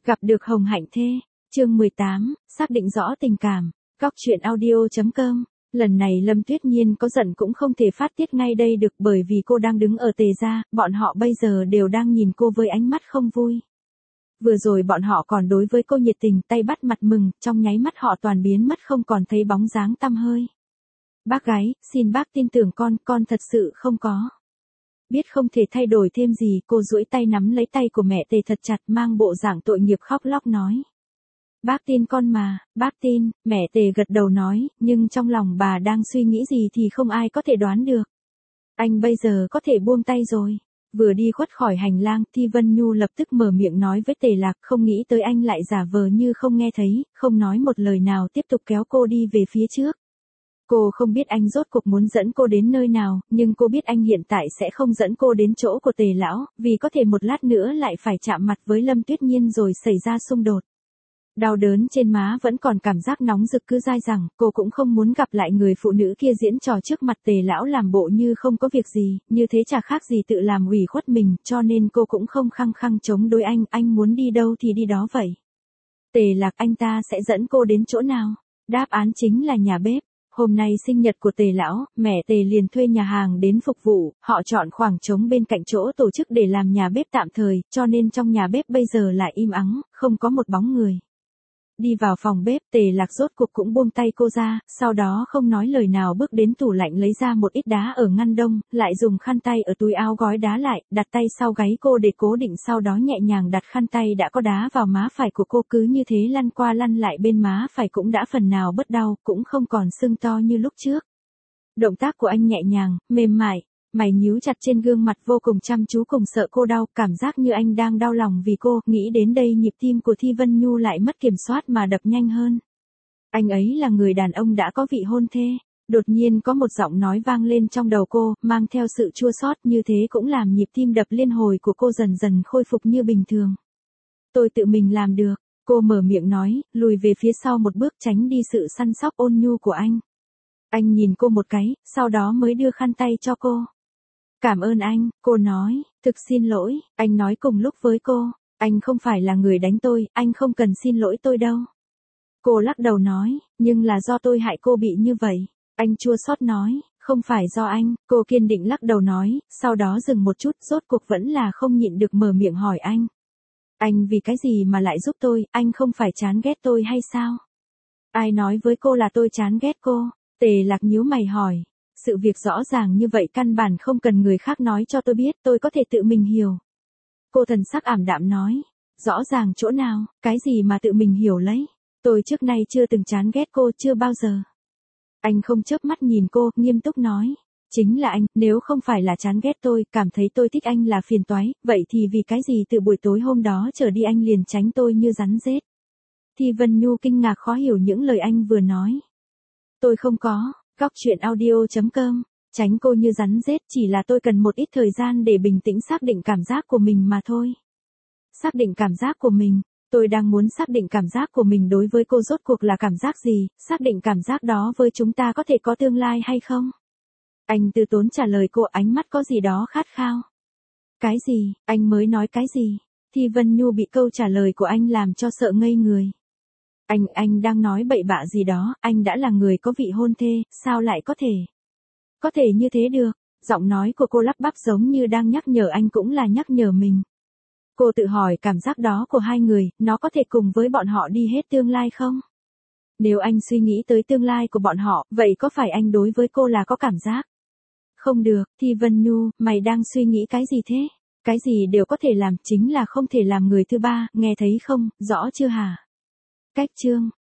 Gặp được Hồng Hạnh Thê, chương 18, xác định rõ tình cảm, Cóc truyện audio.com. Lần này Lâm Tuyết Nhiên có giận cũng không thể phát tiết ngay đây được bởi vì cô đang đứng ở Tề gia, bọn họ bây giờ đều đang nhìn cô với ánh mắt không vui. Vừa rồi bọn họ còn đối với cô nhiệt tình, tay bắt mặt mừng, trong nháy mắt họ toàn biến mất không còn thấy bóng dáng tăm hơi. Bác gái, xin bác tin tưởng con thật sự không có. Biết không thể thay đổi thêm gì, cô duỗi tay nắm lấy tay của mẹ Tề thật chặt, mang bộ dạng tội nghiệp khóc lóc nói. Bác tin con mà, bác tin, mẹ Tề gật đầu nói, nhưng trong lòng bà đang suy nghĩ gì thì không ai có thể đoán được. Anh bây giờ có thể buông tay rồi. Vừa đi khuất khỏi hành lang, Thi Vân Nhu lập tức mở miệng nói với Tề Lạc, không nghĩ tới anh lại giả vờ như không nghe thấy, không nói một lời nào tiếp tục kéo cô đi về phía trước. Cô không biết anh rốt cuộc muốn dẫn cô đến nơi nào, nhưng cô biết anh hiện tại sẽ không dẫn cô đến chỗ của Tề lão, vì có thể một lát nữa lại phải chạm mặt với Lâm Tuyết Nhiên rồi xảy ra xung đột. Đau đớn trên má vẫn còn cảm giác nóng rực cứ dai dẳng, cô cũng không muốn gặp lại người phụ nữ kia diễn trò trước mặt Tề lão làm bộ như không có việc gì, như thế chả khác gì tự làm ủy khuất mình, cho nên cô cũng không khăng khăng chống đối anh muốn đi đâu thì đi đó vậy. Tề Lạc, anh ta sẽ dẫn cô đến chỗ nào? Đáp án chính là nhà bếp. Hôm nay sinh nhật của Tề lão, mẹ Tề liền thuê nhà hàng đến phục vụ, họ chọn khoảng trống bên cạnh chỗ tổ chức để làm nhà bếp tạm thời, cho nên trong nhà bếp bây giờ lại im ắng, không có một bóng người. Đi vào phòng bếp, Tề Lạc rốt cuộc cũng buông tay cô ra, sau đó không nói lời nào bước đến tủ lạnh lấy ra một ít đá ở ngăn đông, lại dùng khăn tay ở túi áo gói đá lại, đặt tay sau gáy cô để cố định, sau đó nhẹ nhàng đặt khăn tay đã có đá vào má phải của cô, cứ như thế lăn qua lăn lại bên má phải cũng đã phần nào bớt đau, cũng không còn sưng to như lúc trước. Động tác của anh nhẹ nhàng, mềm mại, mày nhíu chặt trên gương mặt vô cùng chăm chú, cùng sợ cô đau, cảm giác như anh đang đau lòng vì cô, nghĩ đến đây nhịp tim của Thi Vân Nhu lại mất kiểm soát mà đập nhanh hơn. Anh ấy là người đàn ông đã có vị hôn thê. Đột nhiên có một giọng nói vang lên trong đầu cô, mang theo sự chua xót, như thế cũng làm nhịp tim đập liên hồi của cô dần dần khôi phục như bình thường. Tôi tự mình làm được, cô mở miệng nói, lùi về phía sau một bước tránh đi sự săn sóc ôn nhu của anh. Anh nhìn cô một cái, sau đó mới đưa khăn tay cho cô. Cảm ơn anh, cô nói, thực xin lỗi, anh nói cùng lúc với cô, anh không phải là người đánh tôi, anh không cần xin lỗi tôi đâu. Cô lắc đầu nói, nhưng là do tôi hại cô bị như vậy. Anh chua xót nói, không phải do anh, cô kiên định lắc đầu nói, sau đó dừng một chút, rốt cuộc vẫn là không nhịn được mở miệng hỏi anh. Anh vì cái gì mà lại giúp tôi, anh không phải chán ghét tôi hay sao? Ai nói với cô là tôi chán ghét cô? Tề Lạc nhíu mày hỏi. Sự việc rõ ràng như vậy căn bản không cần người khác nói cho tôi biết, tôi có thể tự mình hiểu. Cô thần sắc ảm đạm nói, rõ ràng chỗ nào, cái gì mà tự mình hiểu lấy, tôi trước nay chưa từng chán ghét cô, chưa bao giờ. Anh không chớp mắt nhìn cô, nghiêm túc nói, chính là anh, nếu không phải là chán ghét tôi, cảm thấy tôi thích anh là phiền toái, vậy thì vì cái gì từ buổi tối hôm đó trở đi anh liền tránh tôi như rắn rết. Thi Vân Nhu kinh ngạc khó hiểu những lời anh vừa nói. Tôi không có. Cóc truyện audio.com, tránh cô như rắn rết, chỉ là tôi cần một ít thời gian để bình tĩnh xác định cảm giác của mình mà thôi. Xác định cảm giác của mình, tôi đang muốn xác định cảm giác của mình đối với cô rốt cuộc là cảm giác gì, xác định cảm giác đó với chúng ta có thể có tương lai hay không? Anh từ tốn trả lời cô, ánh mắt có gì đó khát khao. Cái gì, anh mới nói cái gì? Thi Vân Nhu bị câu trả lời của anh làm cho sợ ngây người. Anh đang nói bậy bạ gì đó, anh đã là người có vị hôn thê, sao lại có thể như thế được? Giọng nói của cô lắp bắp giống như đang nhắc nhở anh cũng là nhắc nhở mình. Cô tự hỏi cảm giác đó của hai người, nó có thể cùng với bọn họ đi hết tương lai không? Nếu anh suy nghĩ tới tương lai của bọn họ, vậy có phải anh đối với cô là có cảm giác? Không được, Thi Vân Nhu, mày đang suy nghĩ cái gì thế? Cái gì đều có thể làm, chính là không thể làm người thứ ba, nghe thấy không, rõ chưa hả? Cách chương